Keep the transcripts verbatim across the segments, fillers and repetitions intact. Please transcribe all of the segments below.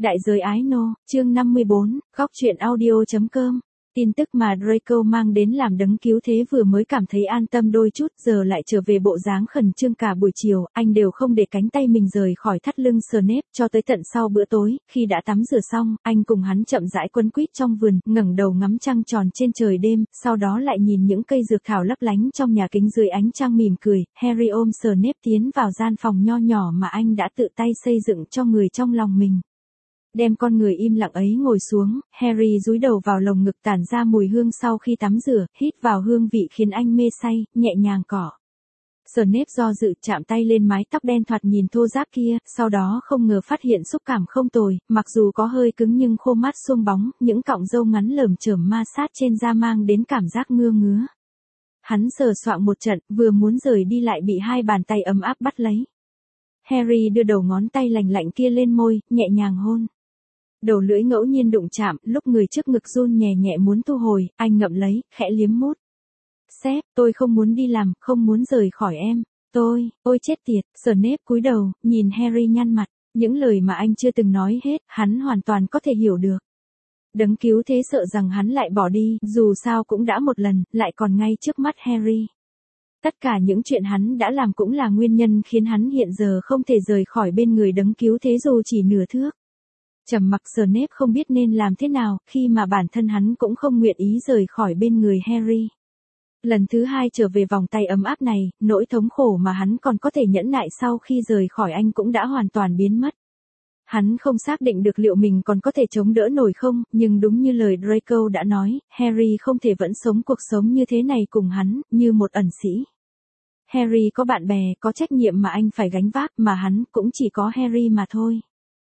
Đại giới ái nô, chương năm mươi bốn, góc truyện audio.com. Tin tức mà Draco mang đến làm đấng cứu thế vừa mới cảm thấy an tâm đôi chút, giờ lại trở về bộ dáng khẩn trương cả buổi chiều, anh đều không để cánh tay mình rời khỏi thắt lưng Snape cho tới tận sau bữa tối, khi đã tắm rửa xong, anh cùng hắn chậm rãi quấn quýt trong vườn, ngẩng đầu ngắm trăng tròn trên trời đêm, sau đó lại nhìn những cây dược thảo lấp lánh trong nhà kính dưới ánh trăng mỉm cười. Harry ôm Snape tiến vào gian phòng nho nhỏ mà anh đã tự tay xây dựng cho người trong lòng mình. Đem con người im lặng ấy ngồi xuống, Harry dúi đầu vào lồng ngực tản ra mùi hương sau khi tắm rửa, hít vào hương vị khiến anh mê say, nhẹ nhàng cỏ. Snape do dự chạm tay lên mái tóc đen thoạt nhìn thô ráp kia, sau đó không ngờ phát hiện xúc cảm không tồi, mặc dù có hơi cứng nhưng khô mát suông bóng, những cọng râu ngắn lởm chởm ma sát trên da mang đến cảm giác ngưa ngứa. Hắn sờ soạng một trận, vừa muốn rời đi lại bị hai bàn tay ấm áp bắt lấy. Harry đưa đầu ngón tay lành lạnh kia lên môi, nhẹ nhàng hôn. Đầu lưỡi ngẫu nhiên đụng chạm, lúc người trước ngực run nhẹ nhẹ muốn thu hồi, anh ngậm lấy, khẽ liếm mút. Sếp, tôi không muốn đi làm, không muốn rời khỏi em. Tôi, ôi chết tiệt, Snape cúi đầu, nhìn Harry nhăn mặt. Những lời mà anh chưa từng nói hết, hắn hoàn toàn có thể hiểu được. Đấng cứu thế sợ rằng hắn lại bỏ đi, dù sao cũng đã một lần, lại còn ngay trước mắt Harry. Tất cả những chuyện hắn đã làm cũng là nguyên nhân khiến hắn hiện giờ không thể rời khỏi bên người đấng cứu thế dù chỉ nửa thước. Trầm mặc Snape không biết nên làm thế nào, khi mà bản thân hắn cũng không nguyện ý rời khỏi bên người Harry. Lần thứ hai trở về vòng tay ấm áp này, nỗi thống khổ mà hắn còn có thể nhẫn nại sau khi rời khỏi anh cũng đã hoàn toàn biến mất. Hắn không xác định được liệu mình còn có thể chống đỡ nổi không, nhưng đúng như lời Draco đã nói, Harry không thể vẫn sống cuộc sống như thế này cùng hắn, như một ẩn sĩ. Harry có bạn bè, có trách nhiệm mà anh phải gánh vác, mà hắn cũng chỉ có Harry mà thôi.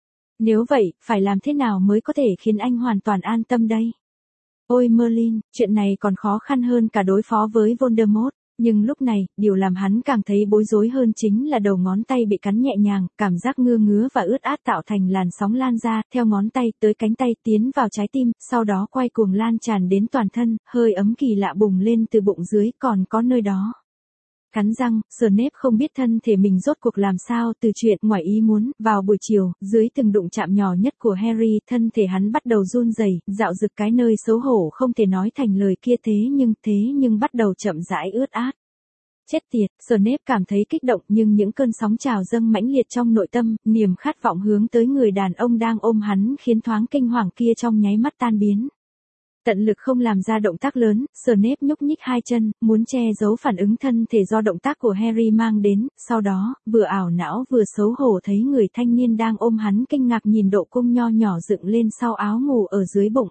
Nếu vậy, phải làm thế nào mới có thể khiến anh hoàn toàn an tâm đây? Ôi Merlin, chuyện này còn khó khăn hơn cả đối phó với Voldemort. Nhưng lúc này, điều làm hắn càng thấy bối rối hơn chính là đầu ngón tay bị cắn nhẹ nhàng, cảm giác ngưa ngứa và ướt át tạo thành làn sóng lan ra, theo ngón tay tới cánh tay tiến vào trái tim, sau đó quay cuồng lan tràn đến toàn thân, hơi ấm kỳ lạ bùng lên từ bụng dưới, còn có nơi đó. Cắn răng, Snape không biết thân thể mình rốt cuộc làm sao từ chuyện ngoài ý muốn, vào buổi chiều, dưới từng đụng chạm nhỏ nhất của Harry, thân thể hắn bắt đầu run rẩy, dạo dực cái nơi xấu hổ không thể nói thành lời kia thế nhưng, thế nhưng bắt đầu chậm rãi ướt át. Chết tiệt, Snape cảm thấy kích động nhưng những cơn sóng trào dâng mãnh liệt trong nội tâm, niềm khát vọng hướng tới người đàn ông đang ôm hắn khiến thoáng kinh hoàng kia trong nháy mắt tan biến. Tận lực không làm ra động tác lớn, Snape nhúc nhích hai chân, muốn che giấu phản ứng thân thể do động tác của Harry mang đến, sau đó, vừa ảo não vừa xấu hổ thấy người thanh niên đang ôm hắn kinh ngạc nhìn độ cung nho nhỏ dựng lên sau áo ngủ ở dưới bụng.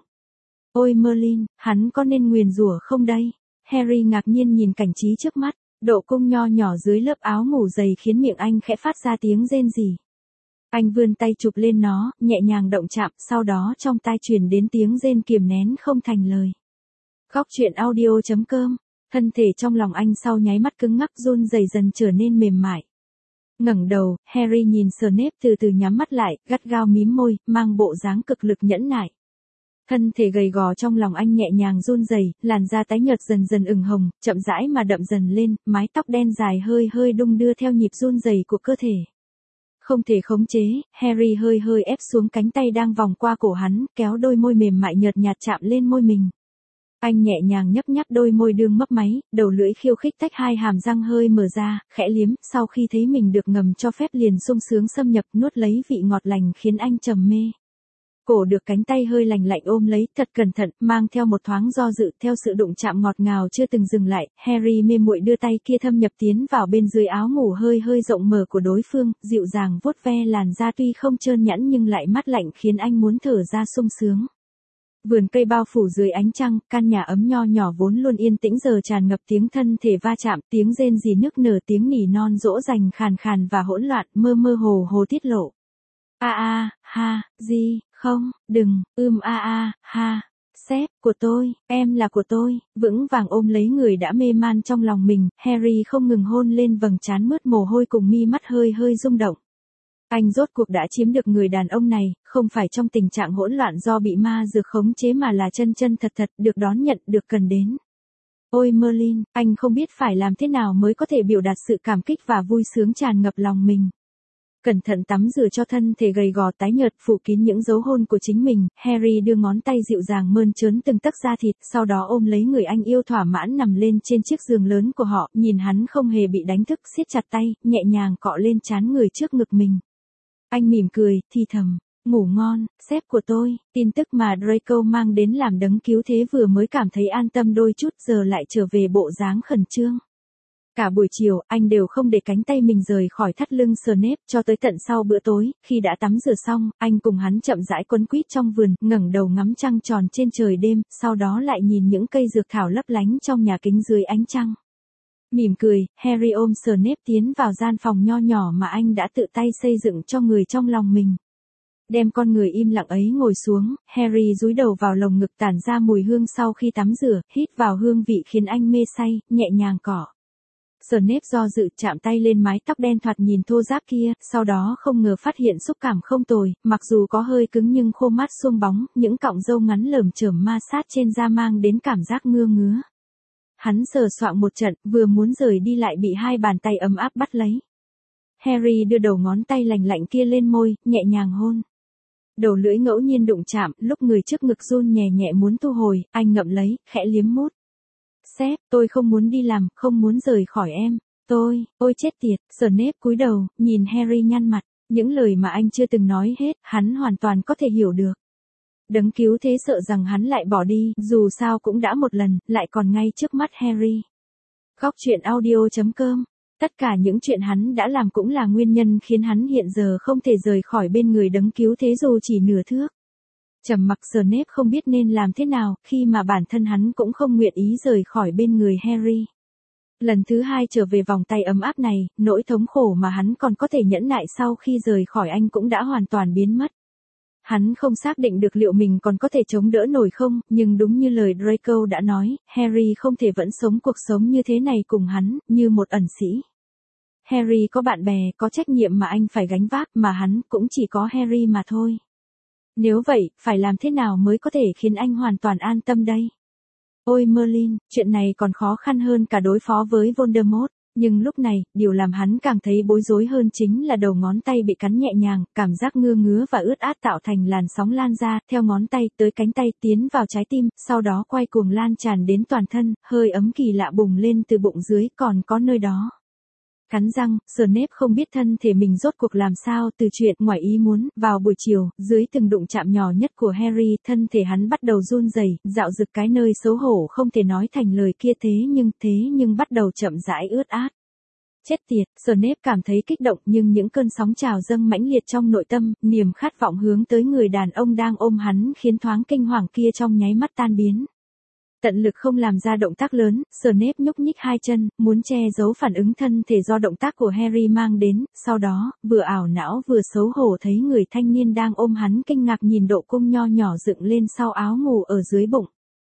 Ôi Merlin, hắn có nên nguyền rủa không đây? Harry ngạc nhiên nhìn cảnh trí trước mắt, độ cung nho nhỏ dưới lớp áo ngủ dày khiến miệng anh khẽ phát ra tiếng rên rỉ. Anh vươn tay chụp lên nó, nhẹ nhàng động chạm, sau đó trong tai truyền đến tiếng rên kiềm nén không thành lời. Góc truyện audio.com, thân thể trong lòng anh sau nháy mắt cứng ngắc run rẩy dần trở nên mềm mại. Ngẩng đầu, Harry nhìn Snape từ từ nhắm mắt lại, gắt gao mím môi, mang bộ dáng cực lực nhẫn nại. Thân thể gầy gò trong lòng anh nhẹ nhàng run rẩy, làn da tái nhợt dần dần ửng hồng, chậm rãi mà đậm dần lên, mái tóc đen dài hơi hơi đung đưa theo nhịp run rẩy của cơ thể. Không thể khống chế, Harry hơi hơi ép xuống cánh tay đang vòng qua cổ hắn, kéo đôi môi mềm mại nhợt nhạt chạm lên môi mình. Anh nhẹ nhàng nhấp nháp đôi môi đương mấp máy, đầu lưỡi khiêu khích tách hai hàm răng hơi mở ra, khẽ liếm, sau khi thấy mình được ngầm cho phép liền sung sướng xâm nhập nuốt lấy vị ngọt lành khiến anh trầm mê. Cổ được cánh tay hơi lành lạnh ôm lấy, thật cẩn thận, mang theo một thoáng do dự, theo sự đụng chạm ngọt ngào chưa từng dừng lại, Harry mê muội đưa tay kia thâm nhập tiến vào bên dưới áo ngủ hơi hơi rộng mở của đối phương, dịu dàng vuốt ve làn da tuy không trơn nhẵn nhưng lại mát lạnh khiến anh muốn thở ra sung sướng. Vườn cây bao phủ dưới ánh trăng, căn nhà ấm nho nhỏ vốn luôn yên tĩnh giờ tràn ngập tiếng thân thể va chạm, tiếng rên rỉ nức nở, tiếng nỉ non dỗ dành khàn khàn và hỗn loạn, mơ mơ hồ hồ tiết lộ. A a, ha, gì, không, đừng, ưm a a, ha, sếp, của tôi, em là của tôi, vững vàng ôm lấy người đã mê man trong lòng mình, Harry không ngừng hôn lên vầng trán mướt mồ hôi cùng mi mắt hơi hơi rung động. Anh rốt cuộc đã chiếm được người đàn ông này, không phải trong tình trạng hỗn loạn do bị ma dược khống chế mà là chân chân thật thật, được đón nhận, được cần đến. Ôi Merlin, anh không biết phải làm thế nào mới có thể biểu đạt sự cảm kích và vui sướng tràn ngập lòng mình. Cẩn thận tắm rửa cho thân thể gầy gò tái nhợt phủ kín những dấu hôn của chính mình, Harry đưa ngón tay dịu dàng mơn trớn từng tấc da thịt, sau đó ôm lấy người anh yêu thỏa mãn nằm lên trên chiếc giường lớn của họ, nhìn hắn không hề bị đánh thức, siết chặt tay, nhẹ nhàng cọ lên trán người trước ngực mình. Anh mỉm cười, thì thầm, ngủ ngon, sếp của tôi. Tin tức mà Draco mang đến làm đấng cứu thế vừa mới cảm thấy an tâm đôi chút, giờ lại trở về bộ dáng khẩn trương. Cả buổi chiều, anh đều không để cánh tay mình rời khỏi thắt lưng Snape cho tới tận sau bữa tối, khi đã tắm rửa xong, anh cùng hắn chậm rãi quấn quýt trong vườn, ngẩng đầu ngắm trăng tròn trên trời đêm, sau đó lại nhìn những cây dược thảo lấp lánh trong nhà kính dưới ánh trăng. Mỉm cười, Harry ôm Snape tiến vào gian phòng nho nhỏ mà anh đã tự tay xây dựng cho người trong lòng mình. Đem con người im lặng ấy ngồi xuống, Harry dúi đầu vào lồng ngực tản ra mùi hương sau khi tắm rửa, hít vào hương vị khiến anh mê say, nhẹ nhàng cỏ. Snape do dự chạm tay lên mái tóc đen thoạt nhìn thô ráp kia, sau đó không ngờ phát hiện xúc cảm không tồi, mặc dù có hơi cứng nhưng khô mát suông bóng, những cọng râu ngắn lởm chởm ma sát trên da mang đến cảm giác ngưa ngứa. Hắn sờ soạng một trận, vừa muốn rời đi lại bị hai bàn tay ấm áp bắt lấy. Harry đưa đầu ngón tay lành lạnh kia lên môi, nhẹ nhàng hôn. Đầu lưỡi ngẫu nhiên đụng chạm, lúc người trước ngực run nhẹ nhẹ muốn thu hồi, anh ngậm lấy, khẽ liếm mút. Sếp, tôi không muốn đi làm, không muốn rời khỏi em. Tôi, ôi chết tiệt, Snape cúi đầu, nhìn Harry nhăn mặt, những lời mà anh chưa từng nói hết, hắn hoàn toàn có thể hiểu được. Đấng cứu thế sợ rằng hắn lại bỏ đi, dù sao cũng đã một lần, lại còn ngay trước mắt Harry. Góc truyện audio chấm com. Tất cả những chuyện hắn đã làm cũng là nguyên nhân khiến hắn hiện giờ không thể rời khỏi bên người đấng cứu thế dù chỉ nửa thước. Trầm mặc Snape không biết nên làm thế nào, khi mà bản thân hắn cũng không nguyện ý rời khỏi bên người Harry. Lần thứ hai trở về vòng tay ấm áp này, nỗi thống khổ mà hắn còn có thể nhẫn nại sau khi rời khỏi anh cũng đã hoàn toàn biến mất. Hắn không xác định được liệu mình còn có thể chống đỡ nổi không, nhưng đúng như lời Draco đã nói, Harry không thể vẫn sống cuộc sống như thế này cùng hắn, như một ẩn sĩ. Harry có bạn bè, có trách nhiệm mà anh phải gánh vác, mà hắn cũng chỉ có Harry mà thôi. Nếu vậy, phải làm thế nào mới có thể khiến anh hoàn toàn an tâm đây? Ôi Merlin, chuyện này còn khó khăn hơn cả đối phó với Voldemort. Nhưng lúc này, điều làm hắn càng thấy bối rối hơn chính là đầu ngón tay bị cắn nhẹ nhàng, cảm giác ngưa ngứa và ướt át tạo thành làn sóng lan ra, theo ngón tay tới cánh tay tiến vào trái tim, sau đó quay cuồng lan tràn đến toàn thân, hơi ấm kỳ lạ bùng lên từ bụng dưới, còn có nơi đó. Cắn răng, Snape không biết thân thể mình rốt cuộc làm sao từ chuyện ngoài ý muốn, vào buổi chiều, dưới từng đụng chạm nhỏ nhất của Harry, thân thể hắn bắt đầu run rẩy, dạo dực cái nơi xấu hổ không thể nói thành lời kia thế nhưng, thế nhưng bắt đầu chậm rãi ướt át. Chết tiệt, Snape cảm thấy kích động nhưng những cơn sóng trào dâng mãnh liệt trong nội tâm, niềm khát vọng hướng tới người đàn ông đang ôm hắn khiến thoáng kinh hoàng kia trong nháy mắt tan biến. Tận lực không làm ra động tác lớn, Snape nhúc nhích hai chân, muốn che giấu phản ứng thân thể do động tác của Harry mang đến, sau đó, vừa ảo não vừa xấu hổ thấy người thanh niên đang ôm hắn kinh ngạc nhìn độ cung nho nhỏ dựng lên sau áo ngủ ở dưới bụng.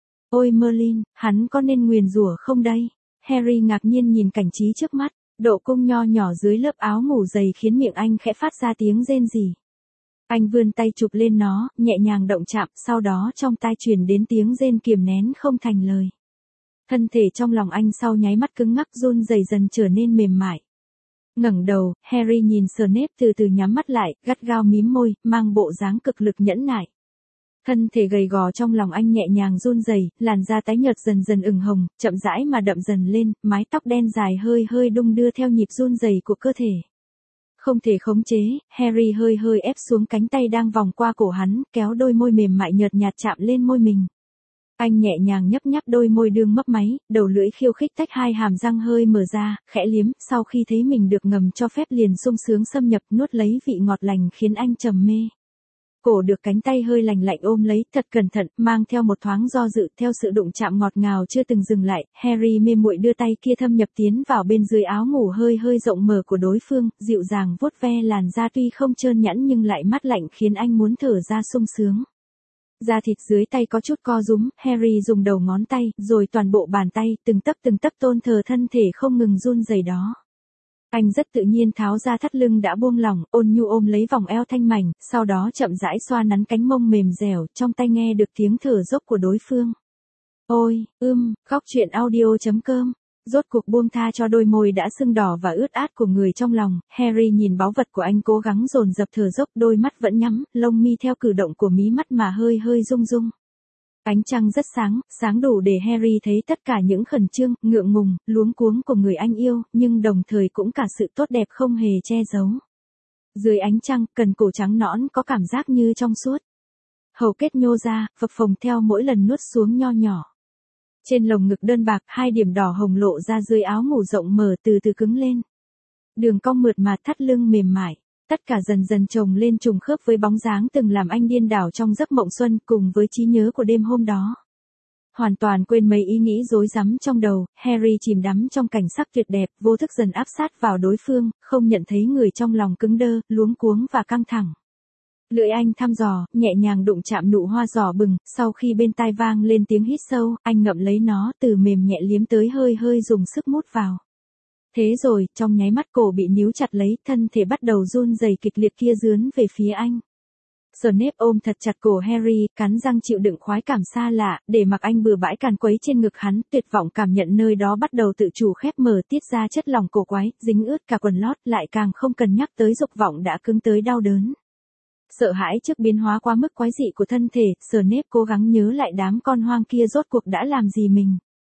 Ôi Merlin, hắn có nên nguyền rủa không đây? Harry ngạc nhiên nhìn cảnh trí trước mắt, độ cung nho nhỏ dưới lớp áo ngủ dày khiến miệng anh khẽ phát ra tiếng rên rỉ. Anh vươn tay chụp lên nó, nhẹ nhàng động chạm, sau đó trong tai truyền đến tiếng rên kiềm nén không thành lời. Thân thể trong lòng anh sau nháy mắt cứng ngắc run rẩy dần trở nên mềm mại. Ngẩng đầu, Harry nhìn Snape từ từ nhắm mắt lại, gắt gao mím môi, mang bộ dáng cực lực nhẫn nại. Thân thể gầy gò trong lòng anh nhẹ nhàng run rẩy, làn da tái nhợt dần dần ửng hồng, chậm rãi mà đậm dần lên, mái tóc đen dài hơi hơi đung đưa theo nhịp run rẩy của cơ thể. Không thể khống chế, Harry hơi hơi ép xuống cánh tay đang vòng qua cổ hắn, kéo đôi môi mềm mại nhợt nhạt chạm lên môi mình. Anh nhẹ nhàng nhấp nháp đôi môi đương mấp máy, đầu lưỡi khiêu khích tách hai hàm răng hơi mở ra, khẽ liếm, sau khi thấy mình được ngầm cho phép liền sung sướng xâm nhập nuốt lấy vị ngọt lành khiến anh trầm mê. Cổ được cánh tay hơi lành lạnh ôm lấy, thật cẩn thận, mang theo một thoáng do dự, theo sự đụng chạm ngọt ngào chưa từng dừng lại, Harry mê muội đưa tay kia thâm nhập tiến vào bên dưới áo ngủ hơi hơi rộng mở của đối phương, dịu dàng vuốt ve làn da tuy không trơn nhẵn nhưng lại mát lạnh khiến anh muốn thở ra sung sướng. Da thịt dưới tay có chút co rúm, Harry dùng đầu ngón tay, rồi toàn bộ bàn tay, từng tấc từng tấc tôn thờ thân thể không ngừng run rẩy đó. Anh rất tự nhiên tháo ra thắt lưng đã buông lỏng, ôn nhu ôm lấy vòng eo thanh mảnh, sau đó chậm rãi xoa nắn cánh mông mềm dẻo, trong tai nghe được tiếng thở dốc của đối phương. Ôi, ưm, góc truyện audio chấm com Rốt cuộc buông tha cho đôi môi đã sưng đỏ và ướt át của người trong lòng, Harry nhìn báu vật của anh cố gắng dồn dập thở dốc, đôi mắt vẫn nhắm, lông mi theo cử động của mí mắt mà hơi hơi rung rung. Ánh trăng rất sáng, sáng đủ để Harry thấy tất cả những khẩn trương, ngượng ngùng, luống cuống của người anh yêu, nhưng đồng thời cũng cả sự tốt đẹp không hề che giấu. Dưới ánh trăng, cần cổ trắng nõn có cảm giác như trong suốt. Hầu kết nhô ra, phập phồng theo mỗi lần nuốt xuống nho nhỏ. Trên lồng ngực đơn bạc, hai điểm đỏ hồng lộ ra dưới áo ngủ rộng mở từ từ cứng lên. Đường cong mượt mà, thắt lưng mềm mại, tất cả dần dần chồng lên trùng khớp với bóng dáng từng làm anh điên đảo trong giấc mộng xuân cùng với trí nhớ của đêm hôm đó. Hoàn toàn quên mấy ý nghĩ rối rắm trong đầu, Harry chìm đắm trong cảnh sắc tuyệt đẹp, vô thức dần áp sát vào đối phương, không nhận thấy người trong lòng cứng đơ, luống cuống và căng thẳng. Lưỡi anh thăm dò, nhẹ nhàng đụng chạm nụ hoa đỏ bừng, sau khi bên tai vang lên tiếng hít sâu, anh ngậm lấy nó từ mềm nhẹ liếm tới hơi hơi dùng sức mút vào. Thế rồi, trong nháy mắt cổ bị níu chặt lấy, thân thể bắt đầu run rẩy kịch liệt kia dướn về phía anh. Snape ôm thật chặt cổ Harry, cắn răng chịu đựng khoái cảm xa lạ, để mặc anh bừa bãi càn quấy trên ngực hắn, tuyệt vọng cảm nhận nơi đó bắt đầu tự chủ khép mở tiết ra chất lỏng cổ quái, dính ướt cả quần lót, lại càng không cần nhắc tới dục vọng đã cứng tới đau đớn. Sợ hãi trước biến hóa quá mức quái dị của thân thể, Snape cố gắng nhớ lại đám con hoang kia rốt cuộc đã làm gì mình.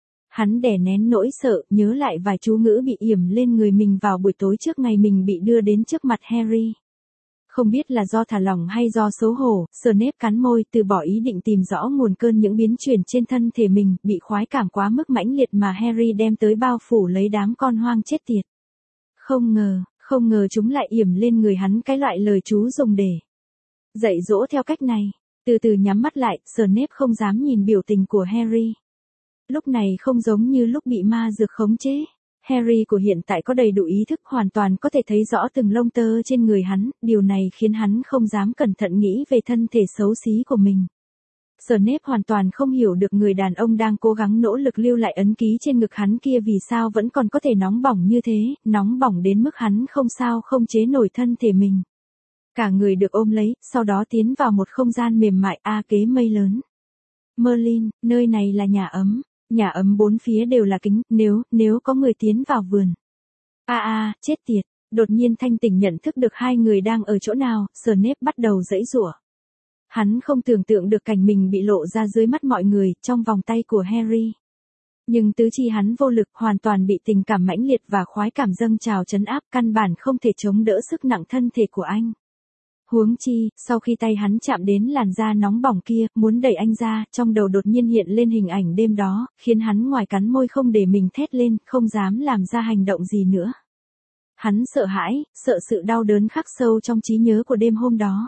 Hắn đè nén nỗi sợ, nhớ lại vài chú ngữ bị yểm lên người mình vào buổi tối trước ngày mình bị đưa đến trước mặt Harry. Không biết là do thả lỏng hay do xấu hổ, Snape cắn môi, từ bỏ ý định tìm rõ nguồn cơn những biến chuyển trên thân thể mình, bị khoái cảm quá mức mãnh liệt mà Harry đem tới bao phủ lấy đám con hoang chết tiệt. Không ngờ, không ngờ chúng lại yểm lên người hắn cái loại lời chú dùng để dạy dỗ theo cách này. Từ từ nhắm mắt lại, Snape không dám nhìn biểu tình của Harry. Lúc này không giống như lúc bị ma dược khống chế. Harry của hiện tại có đầy đủ ý thức, hoàn toàn có thể thấy rõ từng lông tơ trên người hắn, điều này khiến hắn không dám cẩn thận nghĩ về thân thể xấu xí của mình. Snape hoàn toàn không hiểu được người đàn ông đang cố gắng nỗ lực lưu lại ấn ký trên ngực hắn kia vì sao vẫn còn có thể nóng bỏng như thế, nóng bỏng đến mức hắn không sao không chế nổi thân thể mình. Cả người được ôm lấy, sau đó tiến vào một không gian mềm mại a kế mây lớn. Merlin, nơi này là nhà ấm. Nhà ấm bốn phía đều là kính, nếu, nếu có người tiến vào vườn. A a, chết tiệt, đột nhiên thanh tỉnh nhận thức được hai người đang ở chỗ nào, Snape bắt đầu giãy giụa. Hắn không tưởng tượng được cảnh mình bị lộ ra dưới mắt mọi người, trong vòng tay của Harry. Nhưng tứ chi hắn vô lực, hoàn toàn bị tình cảm mãnh liệt và khoái cảm dâng trào trấn áp, căn bản không thể chống đỡ sức nặng thân thể của anh. Huống chi, sau khi tay hắn chạm đến làn da nóng bỏng kia, muốn đẩy anh ra, trong đầu đột nhiên hiện lên hình ảnh đêm đó, khiến hắn ngoài cắn môi không để mình thét lên, không dám làm ra hành động gì nữa. Hắn sợ hãi, sợ sự đau đớn khắc sâu trong trí nhớ của đêm hôm đó.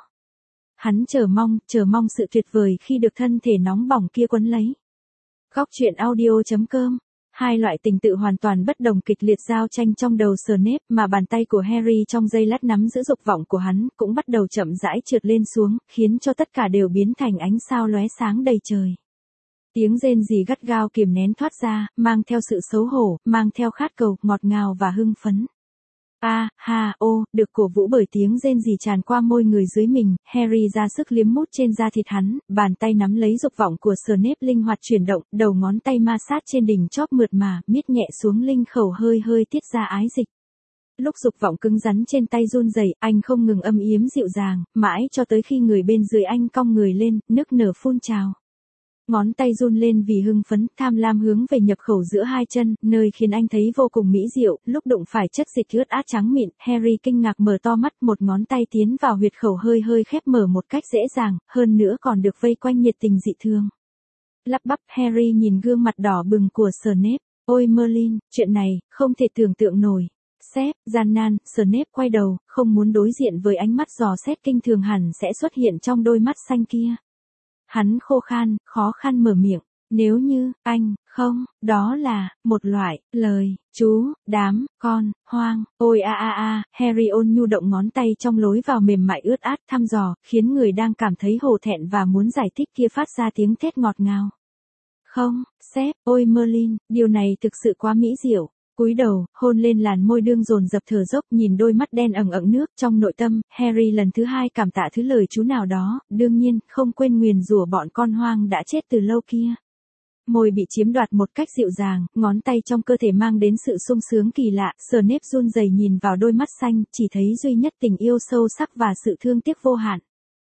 Hắn chờ mong, chờ mong sự tuyệt vời khi được thân thể nóng bỏng kia quấn lấy. Góc truyện audio chấm com. Hai loại tình tự hoàn toàn bất đồng kịch liệt giao tranh trong đầu Snape, mà bàn tay của Harry trong giây lát nắm giữ dục vọng của hắn, cũng bắt đầu chậm rãi trượt lên xuống, khiến cho tất cả đều biến thành ánh sao lóe sáng đầy trời. Tiếng rên rỉ gắt gao kiềm nén thoát ra, mang theo sự xấu hổ, mang theo khát cầu, ngọt ngào và hưng phấn. A, ha, ô, được cổ vũ bởi tiếng rên rỉ tràn qua môi người dưới mình, Harry ra sức liếm mút trên da thịt hắn, bàn tay nắm lấy dục vọng của Snape linh hoạt chuyển động, đầu ngón tay ma sát trên đỉnh chóp mượt mà, miết nhẹ xuống linh khẩu hơi hơi tiết ra ái dịch. Lúc dục vọng cứng rắn trên tay run rẩy, anh không ngừng âm yếm dịu dàng, mãi cho tới khi người bên dưới anh cong người lên, nức nở phun trào. Ngón tay run lên vì hưng phấn, tham lam hướng về nhập khẩu giữa hai chân, nơi khiến anh thấy vô cùng mỹ diệu, lúc đụng phải chất dịch ướt át trắng mịn, Harry kinh ngạc mở to mắt, một ngón tay tiến vào huyệt khẩu hơi hơi khép mở một cách dễ dàng, hơn nữa còn được vây quanh nhiệt tình dị thương. Lắp bắp, Harry nhìn gương mặt đỏ bừng của Snape, ôi Merlin, chuyện này, không thể tưởng tượng nổi. Sếp, gian nan, Snape quay đầu, không muốn đối diện với ánh mắt dò xét kinh thường hẳn sẽ xuất hiện trong đôi mắt xanh kia. Hắn khô khan, khó khăn mở miệng, nếu như, anh, không, đó là, một loại, lời, chú, đám, con, hoang, ôi a a a, Harry ôn nhu động ngón tay trong lối vào mềm mại ướt át thăm dò, khiến người đang cảm thấy hổ thẹn và muốn giải thích kia phát ra tiếng thét ngọt ngào. Không, sếp, ôi Merlin, điều này thực sự quá mỹ diệu. Cúi đầu, hôn lên làn môi đương dồn dập thở dốc, nhìn đôi mắt đen ẩn ẩn nước trong nội tâm, Harry lần thứ hai cảm tạ thứ lời chú nào đó, đương nhiên, không quên nguyền rủa bọn con hoang đã chết từ lâu kia. Môi bị chiếm đoạt một cách dịu dàng, ngón tay trong cơ thể mang đến sự sung sướng kỳ lạ, Snape run rẩy nhìn vào đôi mắt xanh, chỉ thấy duy nhất tình yêu sâu sắc và sự thương tiếc vô hạn.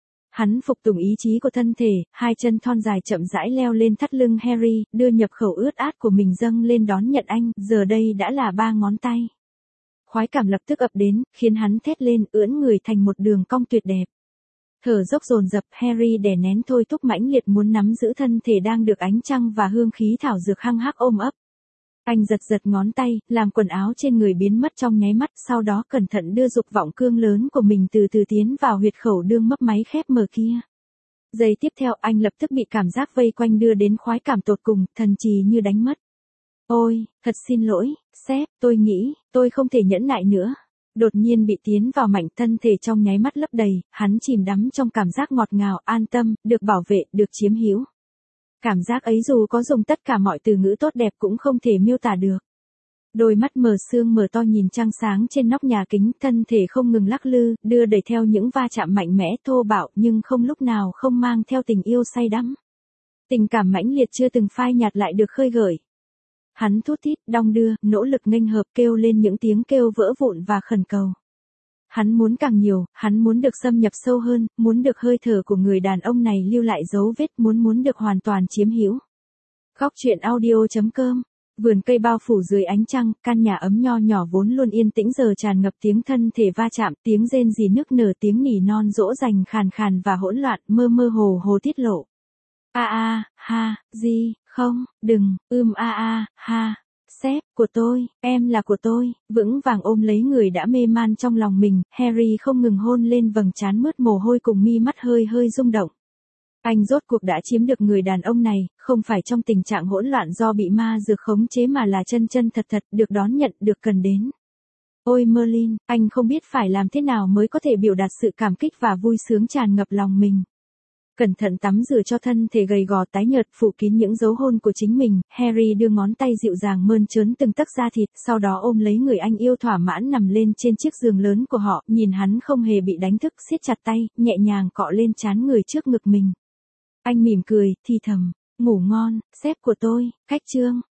Hắn phục tùng ý chí của thân thể, hai chân thon dài chậm rãi leo lên thắt lưng Harry, đưa nhập khẩu ướt át của mình dâng lên đón nhận anh, giờ đây đã là ba ngón tay. Khoái cảm lập tức ập đến, khiến hắn thét lên, ưỡn người thành một đường cong tuyệt đẹp. Thở dốc dồn dập, Harry đè nén thôi thúc mãnh liệt muốn nắm giữ thân thể đang được ánh trăng và hương khí thảo dược hăng hắc ôm ấp. Anh giật giật ngón tay, làm quần áo trên người biến mất trong nháy mắt, sau đó cẩn thận đưa dục vọng cương lớn của mình từ từ tiến vào huyệt khẩu đương mấp máy khép mở kia. Giây tiếp theo anh lập tức bị cảm giác vây quanh đưa đến khoái cảm tột cùng, thần trì như đánh mất. Ôi, thật xin lỗi, sếp, tôi nghĩ, tôi không thể nhẫn nại nữa. Đột nhiên bị tiến vào mạnh, thân thể trong nháy mắt lấp đầy, hắn chìm đắm trong cảm giác ngọt ngào, an tâm, được bảo vệ, được chiếm hữu. Cảm giác ấy dù có dùng tất cả mọi từ ngữ tốt đẹp cũng không thể miêu tả được. Đôi mắt mờ sương mở to nhìn trăng sáng trên nóc nhà kính, thân thể không ngừng lắc lư, đưa đẩy theo những va chạm mạnh mẽ thô bạo nhưng không lúc nào không mang theo tình yêu say đắm. Tình cảm mãnh liệt chưa từng phai nhạt lại được khơi gợi. Hắn thút thít, đong đưa, nỗ lực nghênh hợp, kêu lên những tiếng kêu vỡ vụn và khẩn cầu. Hắn muốn càng nhiều, hắn muốn được xâm nhập sâu hơn, muốn được hơi thở của người đàn ông này lưu lại dấu vết, muốn muốn được hoàn toàn chiếm hữu. Góc truyện audio chấm com. Vườn cây bao phủ dưới ánh trăng, căn nhà ấm nho nhỏ vốn luôn yên tĩnh giờ tràn ngập tiếng thân thể va chạm, tiếng rên rỉ nức nở, tiếng nỉ non dỗ dành khàn khàn và hỗn loạn, mơ mơ hồ hồ tiết lộ. A a, ha, gì, không, đừng, ưm a a, ha. Sếp, của tôi, em là của tôi, vững vàng ôm lấy người đã mê man trong lòng mình, Harry không ngừng hôn lên vầng trán mướt mồ hôi cùng mi mắt hơi hơi rung động. Anh rốt cuộc đã chiếm được người đàn ông này, không phải trong tình trạng hỗn loạn do bị ma dược khống chế mà là chân chân thật thật, được đón nhận, được cần đến. Ôi Merlin, anh không biết phải làm thế nào mới có thể biểu đạt sự cảm kích và vui sướng tràn ngập lòng mình. Cẩn thận tắm rửa cho thân thể gầy gò tái nhợt phủ kín những dấu hôn của chính mình, Harry đưa ngón tay dịu dàng mơn trớn từng tấc da thịt, sau đó ôm lấy người anh yêu thỏa mãn nằm lên trên chiếc giường lớn của họ, nhìn hắn không hề bị đánh thức, siết chặt tay, nhẹ nhàng cọ lên trán người trước ngực mình. Anh mỉm cười, thì thầm, ngủ ngon, sếp của tôi, cách chương.